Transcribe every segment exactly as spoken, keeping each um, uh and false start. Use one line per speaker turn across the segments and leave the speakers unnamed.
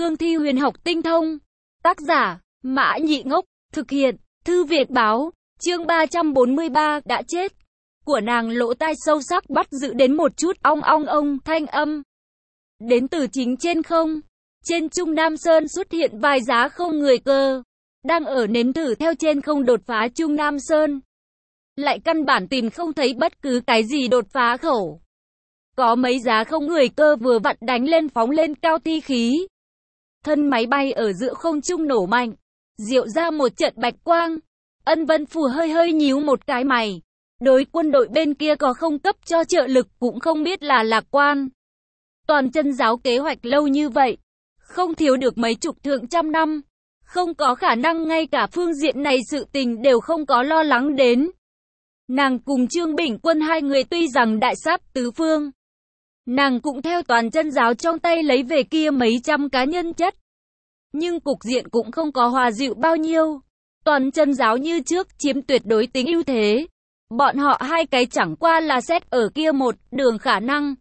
cương thi huyền học tinh thông. Tác giả, Mã Nhị Ngốc, thực hiện, Thư Việt Báo, chương ba trăm bốn mươi ba, đã chết. Của nàng lỗ tai sâu sắc bắt giữ đến một chút ong ong ong thanh âm. Đến từ chính trên không. Trên Trung Nam Sơn xuất hiện vài giá không người cơ. Đang ở nếm thử theo trên không đột phá Trung Nam Sơn. Lại căn bản tìm không thấy bất cứ cái gì đột phá khẩu. Có mấy giá không người cơ vừa vặn đánh lên phóng lên cao thi khí. Thân máy bay ở giữa không trung nổ mạnh. Diệu ra một trận bạch quang. Ân Vân Phù hơi hơi nhíu một cái mày. Đối quân đội bên kia có không cấp cho trợ lực cũng không biết là lạc quan. Toàn chân giáo kế hoạch lâu như vậy. Không thiếu được mấy chục thượng trăm năm. Không có khả năng ngay cả phương diện này sự tình đều không có lo lắng đến. Nàng cùng Trương Bình Quân hai người tuy rằng đại sát tứ phương. Nàng cũng theo toàn chân giáo trong tay lấy về kia mấy trăm cá nhân chất. Nhưng cục diện cũng không có hòa dịu bao nhiêu. Toàn chân giáo như trước chiếm tuyệt đối tính ưu thế. Bọn họ hai cái chẳng qua là xét ở kia một đường khả năng.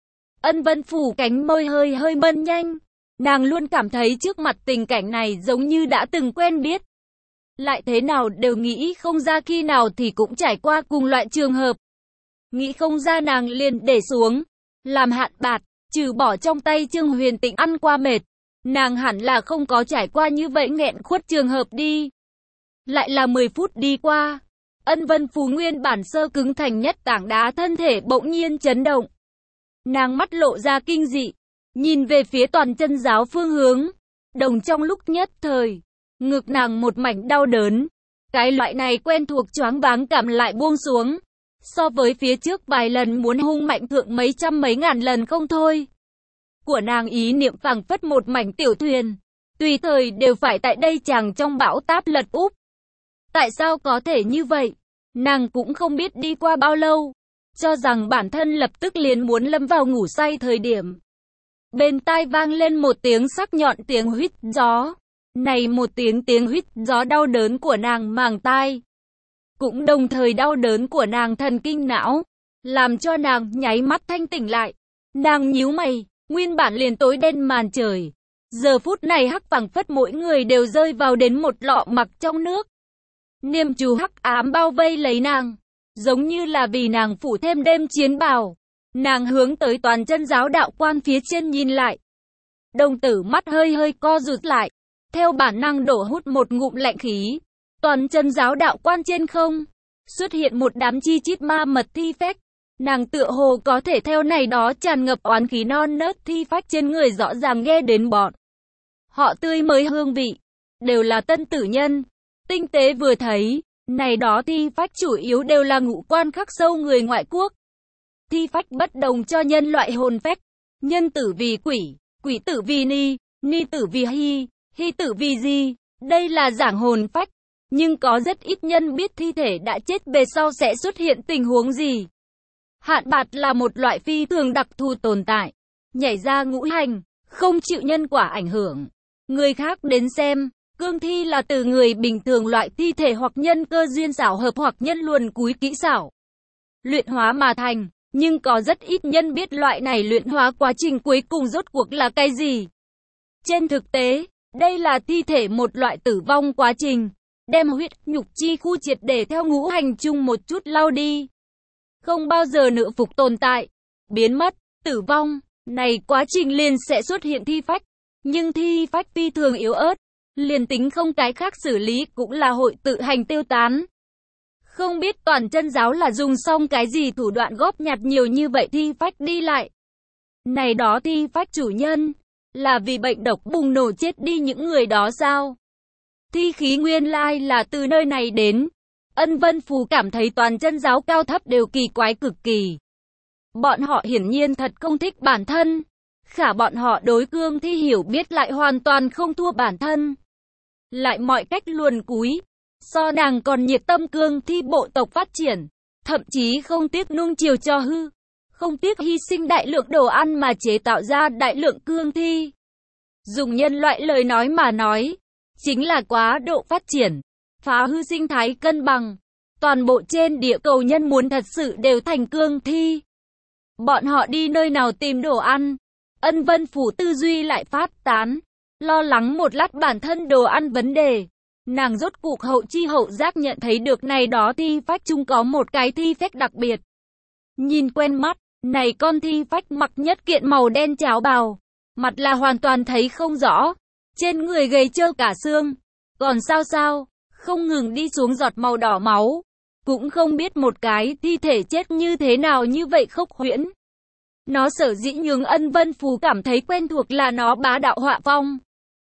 Ân Vân Phủ cánh môi hơi hơi mân nhanh. Nàng luôn cảm thấy trước mặt tình cảnh này giống như đã từng quen biết. Lại thế nào đều nghĩ không ra khi nào thì cũng trải qua cùng loại trường hợp. Nghĩ không ra nàng liền để xuống. Làm hạn bạt, trừ bỏ trong tay Trương Huyền Tĩnh ăn qua mệt. Nàng hẳn là không có trải qua như vậy nghẹn khuất trường hợp đi. Lại là mười phút đi qua. Ân Vân Phú nguyên bản sơ cứng thành nhất tảng đá thân thể bỗng nhiên chấn động. Nàng mắt lộ ra kinh dị. Nhìn về phía toàn chân giáo phương hướng. Đồng trong lúc nhất thời. Ngực nàng một mảnh đau đớn. Cái loại này quen thuộc choáng váng cảm lại buông xuống. So với phía trước vài lần muốn hung mạnh thượng mấy trăm mấy ngàn lần không thôi. Của nàng ý niệm phảng phất một mảnh tiểu thuyền. Tùy thời đều phải tại đây chàng trong bão táp lật úp. Tại sao có thể như vậy? Nàng cũng không biết đi qua bao lâu. Cho rằng bản thân lập tức liền muốn lâm vào ngủ say thời điểm. Bên tai vang lên một tiếng sắc nhọn tiếng huýt gió. Này một tiếng tiếng huýt gió đau đớn của nàng màng tai. Cũng đồng thời đau đớn của nàng thần kinh não. Làm cho nàng nháy mắt thanh tỉnh lại. Nàng nhíu mày, nguyên bản liền tối đen màn trời. Giờ phút này hắc phảng phất mỗi người đều rơi vào đến một lọ mặc trong nước. Niêm chú hắc ám bao vây lấy nàng. Giống như là vì nàng phủ thêm đêm chiến bào. Nàng hướng tới toàn chân giáo đạo quan phía trên nhìn lại. Đồng tử mắt hơi hơi co rụt lại. Theo bản năng đổ hút một ngụm lạnh khí. Toàn chân giáo đạo quan trên không. Xuất hiện một đám chi chít ma mật thi phách. Nàng tựa hồ có thể theo này đó tràn ngập oán khí non nớt thi phách trên người rõ ràng nghe đến bọn. Họ tươi mới hương vị. Đều là tân tử nhân. Tinh tế vừa thấy. Này đó thi phách chủ yếu đều là ngũ quan khắc sâu người ngoại quốc. Thi phách bất đồng cho nhân loại hồn phách. Nhân tử vì quỷ, quỷ tử vì ni, ni tử vì hy, hy tử vì gì. Đây là giảng hồn phách. Nhưng có rất ít nhân biết thi thể đã chết về sau sẽ xuất hiện tình huống gì. Hạn bạt là một loại phi thường đặc thù tồn tại. Nhảy ra ngũ hành, không chịu nhân quả ảnh hưởng. Người khác đến xem, cương thi là từ người bình thường loại thi thể hoặc nhân cơ duyên xảo hợp hoặc nhân luồn cúi kỹ xảo. Luyện hóa mà thành, nhưng có rất ít nhân biết loại này luyện hóa quá trình cuối cùng rốt cuộc là cái gì. Trên thực tế, đây là thi thể một loại tử vong quá trình. Đem huyết nhục chi khu triệt để theo ngũ hành chung một chút lau đi. Không bao giờ nữa phục tồn tại, biến mất, tử vong. Này quá trình liền sẽ xuất hiện thi phách. Nhưng thi phách phi thường yếu ớt. Liền tính không cái khác xử lý cũng là hội tự hành tiêu tán. Không biết toàn chân giáo là dùng xong cái gì thủ đoạn góp nhặt nhiều như vậy thi phách đi lại. Này đó thi phách chủ nhân. Là vì bệnh độc bùng nổ chết đi những người đó sao? Thi khí nguyên lai là từ nơi này đến. Ân Vân Phù cảm thấy toàn chân giáo cao thấp đều kỳ quái cực kỳ. Bọn họ hiển nhiên thật không thích bản thân. Khả bọn họ đối cương thi hiểu biết lại hoàn toàn không thua bản thân. Lại mọi cách luồn cúi. So nàng còn nhiệt tâm cương thi bộ tộc phát triển. Thậm chí không tiếc nung chiều cho hư. Không tiếc hy sinh đại lượng đồ ăn mà chế tạo ra đại lượng cương thi. Dùng nhân loại lời nói mà nói. Chính là quá độ phát triển. Phá hư sinh thái cân bằng. Toàn bộ trên địa cầu nhân muốn thật sự đều thành cương thi. Bọn họ đi nơi nào tìm đồ ăn. Ân Vân Phủ tư duy lại phát tán. Lo lắng một lát bản thân đồ ăn vấn đề, nàng rốt cuộc hậu chi hậu giác nhận thấy được này đó thi phách chung có một cái thi phách đặc biệt. Nhìn quen mắt, này con thi phách mặc nhất kiện màu đen cháo bào, mặt là hoàn toàn thấy không rõ, trên người gầy trơ cả xương, còn sao sao, không ngừng đi xuống giọt màu đỏ máu, cũng không biết một cái thi thể chết như thế nào như vậy khốc huyễn. Nó sở dĩ nhường Ân Vân Phù cảm thấy quen thuộc là nó bá đạo họa phong.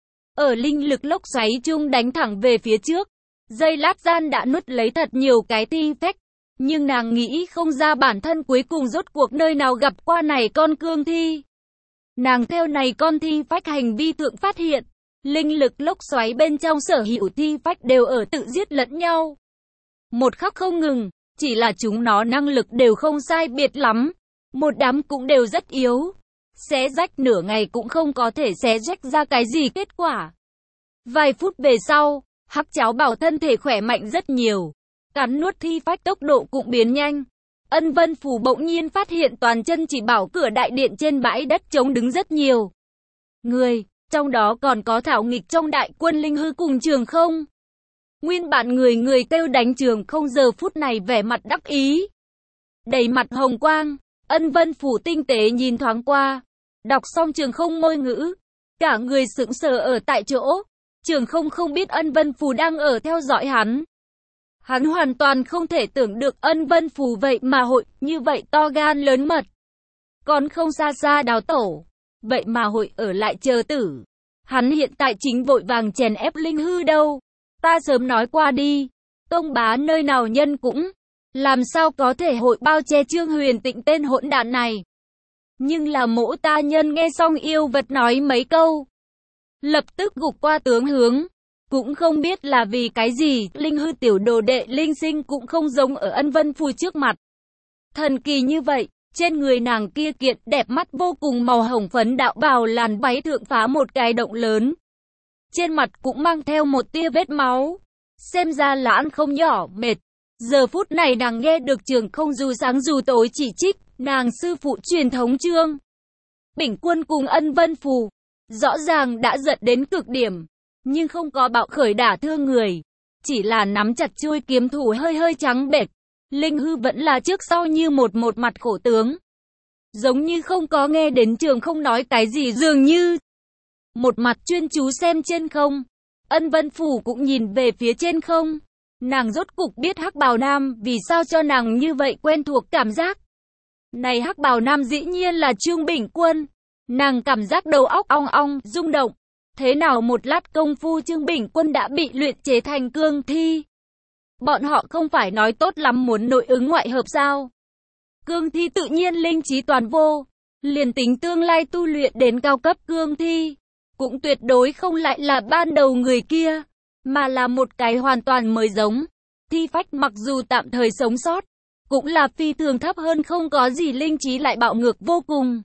Ở linh lực lốc xoáy chung đánh thẳng về phía trước, giây lát gian đã nuốt lấy thật nhiều cái thi phách, nhưng nàng nghĩ không ra bản thân cuối cùng rốt cuộc nơi nào gặp qua này con cương thi. Nàng theo này con thi phách hành vi thượng phát hiện, linh lực lốc xoáy bên trong sở hữu thi phách đều ở tự giết lẫn nhau. Một khắc không ngừng, chỉ là chúng nó năng lực đều không sai biệt lắm, một đám cũng đều rất yếu. Xé rách nửa ngày cũng không có thể xé rách ra cái gì kết quả. Vài phút về sau, hắc cháo bảo thân thể khỏe mạnh rất nhiều, cắn nuốt thi phách tốc độ cũng biến nhanh. Ân Vân Phù bỗng nhiên phát hiện toàn chân chỉ bảo cửa đại điện trên bãi đất trống đứng rất nhiều người, trong đó còn có thảo nghịch trong đại quân Linh Hư cùng Trường Không. Nguyên bản người người kêu đánh Trường Không giờ phút này vẻ mặt đắc ý, đầy mặt hồng quang. Ân Vân Phù tinh tế nhìn thoáng qua, đọc xong Trường Không môi ngữ, cả người sững sờ ở tại chỗ. Trường Không không biết Ân Vân Phù đang ở theo dõi hắn. Hắn hoàn toàn không thể tưởng được Ân Vân Phù vậy mà hội như vậy to gan lớn mật, còn không xa xa đào tổ, vậy mà hội ở lại chờ tử. Hắn hiện tại chính vội vàng chèn ép Linh Hư đâu. Ta sớm nói qua đi, Tông bá nơi nào nhân cũng làm sao có thể hội bao che Trương Huyền Tịnh tên hỗn đản này. Nhưng là mỗ ta nhân nghe xong yêu vật nói mấy câu, lập tức gục qua tướng hướng. Cũng không biết là vì cái gì, Linh Hư tiểu đồ đệ Linh Sinh cũng không giống ở Ân Vân Phù trước mặt. Thần kỳ như vậy, trên người nàng kia kiện đẹp mắt vô cùng màu hồng phấn đạo bào làn váy thượng phá một cái động lớn. Trên mặt cũng mang theo một tia vết máu. Xem ra là ăn không nhỏ, mệt. Giờ phút này nàng nghe được Trường Không dù sáng dù tối chỉ trích, nàng sư phụ truyền thống Trương Bỉnh Quân cùng Ân Vân Phù. Rõ ràng đã giận đến cực điểm, nhưng không có bạo khởi đả thương người. Chỉ là nắm chặt chuôi kiếm thủ hơi hơi trắng bệch. Linh Hư vẫn là trước sau như một một mặt khổ tướng. Giống như không có nghe đến Trường Không nói cái gì dường như. Một mặt chuyên chú xem trên không. Ân Vân Phù cũng nhìn về phía trên không. Nàng rốt cục biết Hắc Bào Nam vì sao cho nàng như vậy quen thuộc cảm giác. Này Hắc Bào Nam dĩ nhiên là Trương Bỉnh Quân. Nàng cảm giác đầu óc ong ong, rung động. Thế nào một lát công phu Trương Bỉnh Quân đã bị luyện chế thành cương thi? Bọn họ không phải nói tốt lắm muốn nội ứng ngoại hợp sao? Cương thi tự nhiên linh trí toàn vô. Liền tính tương lai tu luyện đến cao cấp cương thi, cũng tuyệt đối không lại là ban đầu người kia, mà là một cái hoàn toàn mới giống. Thi phách mặc dù tạm thời sống sót, cũng là phi thường thấp hơn không có gì linh trí lại bạo ngược vô cùng.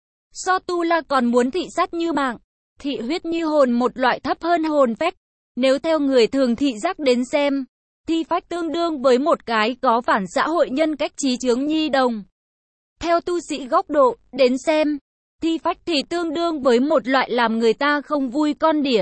So tu la còn muốn thị sát như mạng, thị huyết như hồn một loại thấp hơn hồn phách. Nếu theo người thường thị giác đến xem, thi phách tương đương với một cái có phản xã hội nhân cách trí chướng nhi đồng. Theo tu sĩ góc độ đến xem, thi phách thì tương đương với một loại làm người ta không vui con đỉa.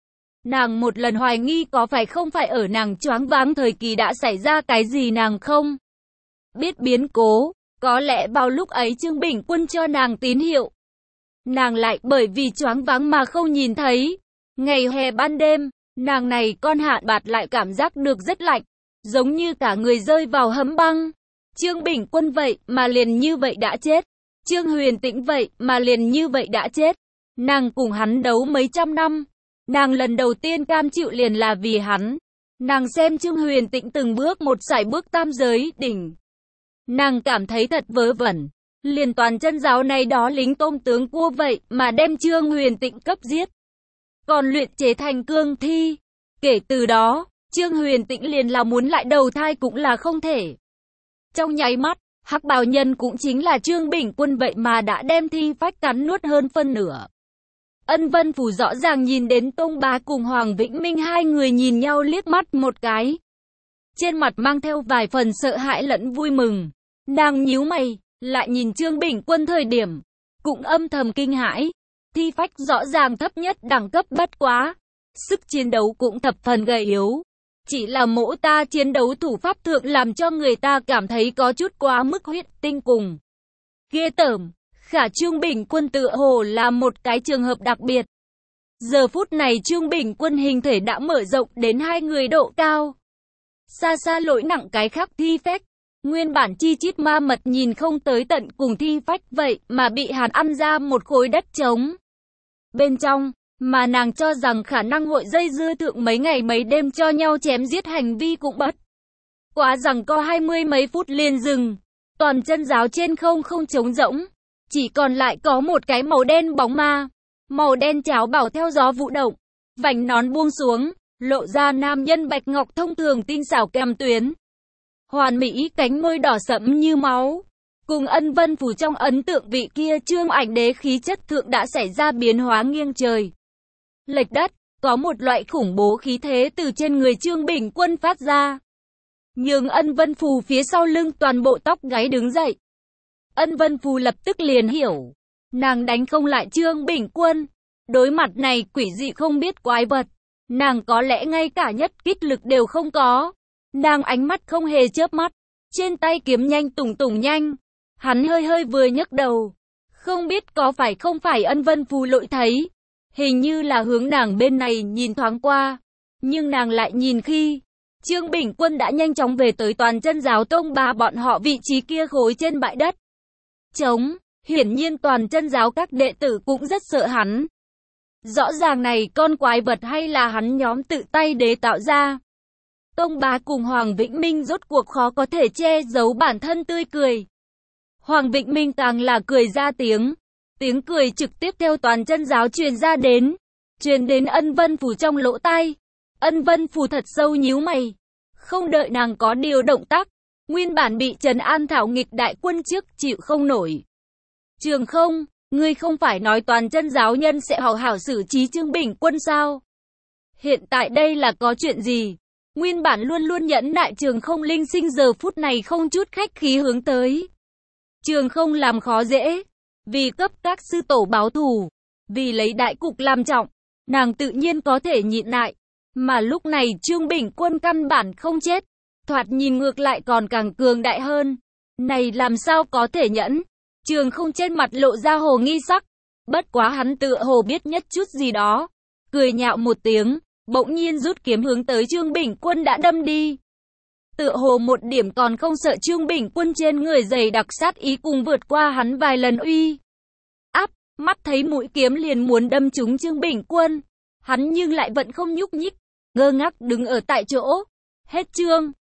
Nàng một lần hoài nghi có phải không phải ở nàng choáng váng thời kỳ đã xảy ra cái gì nàng không biết biến cố. Có lẽ vào lúc ấy Trương Bỉnh Quân cho nàng tín hiệu, nàng lại bởi vì choáng váng mà không nhìn thấy. Ngày hè ban đêm, nàng này con hạn bạt lại cảm giác được rất lạnh, giống như cả người rơi vào hầm băng. Trương Bỉnh Quân vậy mà liền như vậy đã chết. Trương Huyền Tĩnh vậy mà liền như vậy đã chết. Nàng cùng hắn đấu mấy trăm năm, nàng lần đầu tiên cam chịu liền là vì hắn. Nàng xem Trương Huyền Tĩnh từng bước một sải bước tam giới đỉnh, nàng cảm thấy thật vớ vẩn. Liền toàn chân giáo này đó lính tôm tướng cua vậy mà đem Trương Huyền Tĩnh cấp giết, còn luyện chế thành cương thi. Kể từ đó, Trương Huyền Tĩnh liền là muốn lại đầu thai cũng là không thể. Trong nháy mắt, Hắc Bào Nhân cũng chính là Trương Bỉnh Quân vậy mà đã đem thi phách cắn nuốt hơn phân nửa. Ân Vân Phù rõ ràng nhìn đến Tông Bá cùng Hoàng Vĩnh Minh hai người nhìn nhau liếc mắt một cái, trên mặt mang theo vài phần sợ hãi lẫn vui mừng. Nàng nhíu mày, lại nhìn Trương Bỉnh Quân thời điểm, cũng âm thầm kinh hãi. Thi phách rõ ràng thấp nhất đẳng cấp bất quá. Sức chiến đấu cũng thập phần gầy yếu. Chỉ là mỗ ta chiến đấu thủ pháp thượng làm cho người ta cảm thấy có chút quá mức huyết tinh cùng. Ghê tởm, Khả Trương Bình Quân tựa hồ là một cái trường hợp đặc biệt. Giờ phút này Trương Bình Quân hình thể đã mở rộng đến hai người độ cao. Xa xa lỗi nặng cái khác thi phách. Nguyên bản chi chít ma mật nhìn không tới tận cùng thi phách vậy mà bị hắn ăn ra một khối đất trống. Bên trong, mà nàng cho rằng khả năng hội dây dưa thượng mấy ngày mấy đêm cho nhau chém giết hành vi cũng bất. Quá rằng có hai mươi mấy phút liền dừng. Toàn chân giáo trên không không trống rỗng. Chỉ còn lại có một cái màu đen bóng ma. Màu đen cháo bảo theo gió vũ động. Vành nón buông xuống, lộ ra nam nhân bạch ngọc thông thường tinh xảo kèm tuyến. Hoàn mỹ cánh môi đỏ sẫm như máu. Cùng Ân Vân Phù trong ấn tượng vị kia Trương Ảnh Đế khí chất thượng đã xảy ra biến hóa nghiêng trời lệch đất, có một loại khủng bố khí thế từ trên người Trương Bình Quân phát ra. Nhưng Ân Vân Phù phía sau lưng toàn bộ tóc gáy đứng dậy. Ân Vân Phù lập tức liền hiểu, nàng đánh không lại Trương Bình Quân. Đối mặt này quỷ dị không biết quái vật, nàng có lẽ ngay cả nhất kích lực đều không có. Nàng ánh mắt không hề chớp mắt, trên tay kiếm nhanh tùng tùng nhanh. Hắn hơi hơi vừa nhấc đầu, không biết có phải không phải Ân Vân Phù lội thấy. Hình như là hướng nàng bên này nhìn thoáng qua, nhưng nàng lại nhìn khi Trương Bình Quân đã nhanh chóng về tới toàn chân giáo tông ba bọn họ vị trí kia khối trên bãi đất trống. Hiển nhiên toàn chân giáo các đệ tử cũng rất sợ hắn. Rõ ràng này con quái vật hay là hắn nhóm tự tay đế tạo ra. Tông Bá cùng Hoàng Vĩnh Minh rốt cuộc khó có thể che giấu bản thân tươi cười. Hoàng Vĩnh Minh càng là cười ra tiếng. Tiếng cười trực tiếp theo toàn chân giáo truyền ra đến. Truyền đến Ân Vân Phù trong lỗ tai. Ân Vân Phù thật sâu nhíu mày. Không đợi nàng có điều động tác. Nguyên bản bị Trần An thảo nghịch đại quân trước chịu không nổi. Trường Không, ngươi không phải nói toàn chân giáo nhân sẽ hảo hảo xử trí Trương Bình Quân sao? Hiện tại đây là có chuyện gì? Nguyên bản luôn luôn nhẫn nại Trường Không linh sinh giờ phút này không chút khách khí hướng tới. Trường Không làm khó dễ. Vì cấp các sư tổ báo thù, vì lấy đại cục làm trọng, nàng tự nhiên có thể nhịn lại. Mà lúc này Trương Bình Quân căn bản không chết, thoạt nhìn ngược lại còn càng cường đại hơn. Này làm sao có thể nhẫn? Trường Không trên mặt lộ ra hồ nghi sắc. Bất quá hắn tựa hồ biết nhất chút gì đó. Cười nhạo một tiếng, bỗng nhiên rút kiếm hướng tới Trương Bình Quân đã đâm đi. Tựa hồ một điểm còn không sợ Trương Bình Quân trên người dày đặc sát ý cùng vượt qua hắn vài lần uy áp, mắt thấy mũi kiếm liền muốn đâm trúng Trương Bình Quân. Hắn nhưng lại vẫn không nhúc nhích, ngơ ngác đứng ở tại chỗ. Hết chương.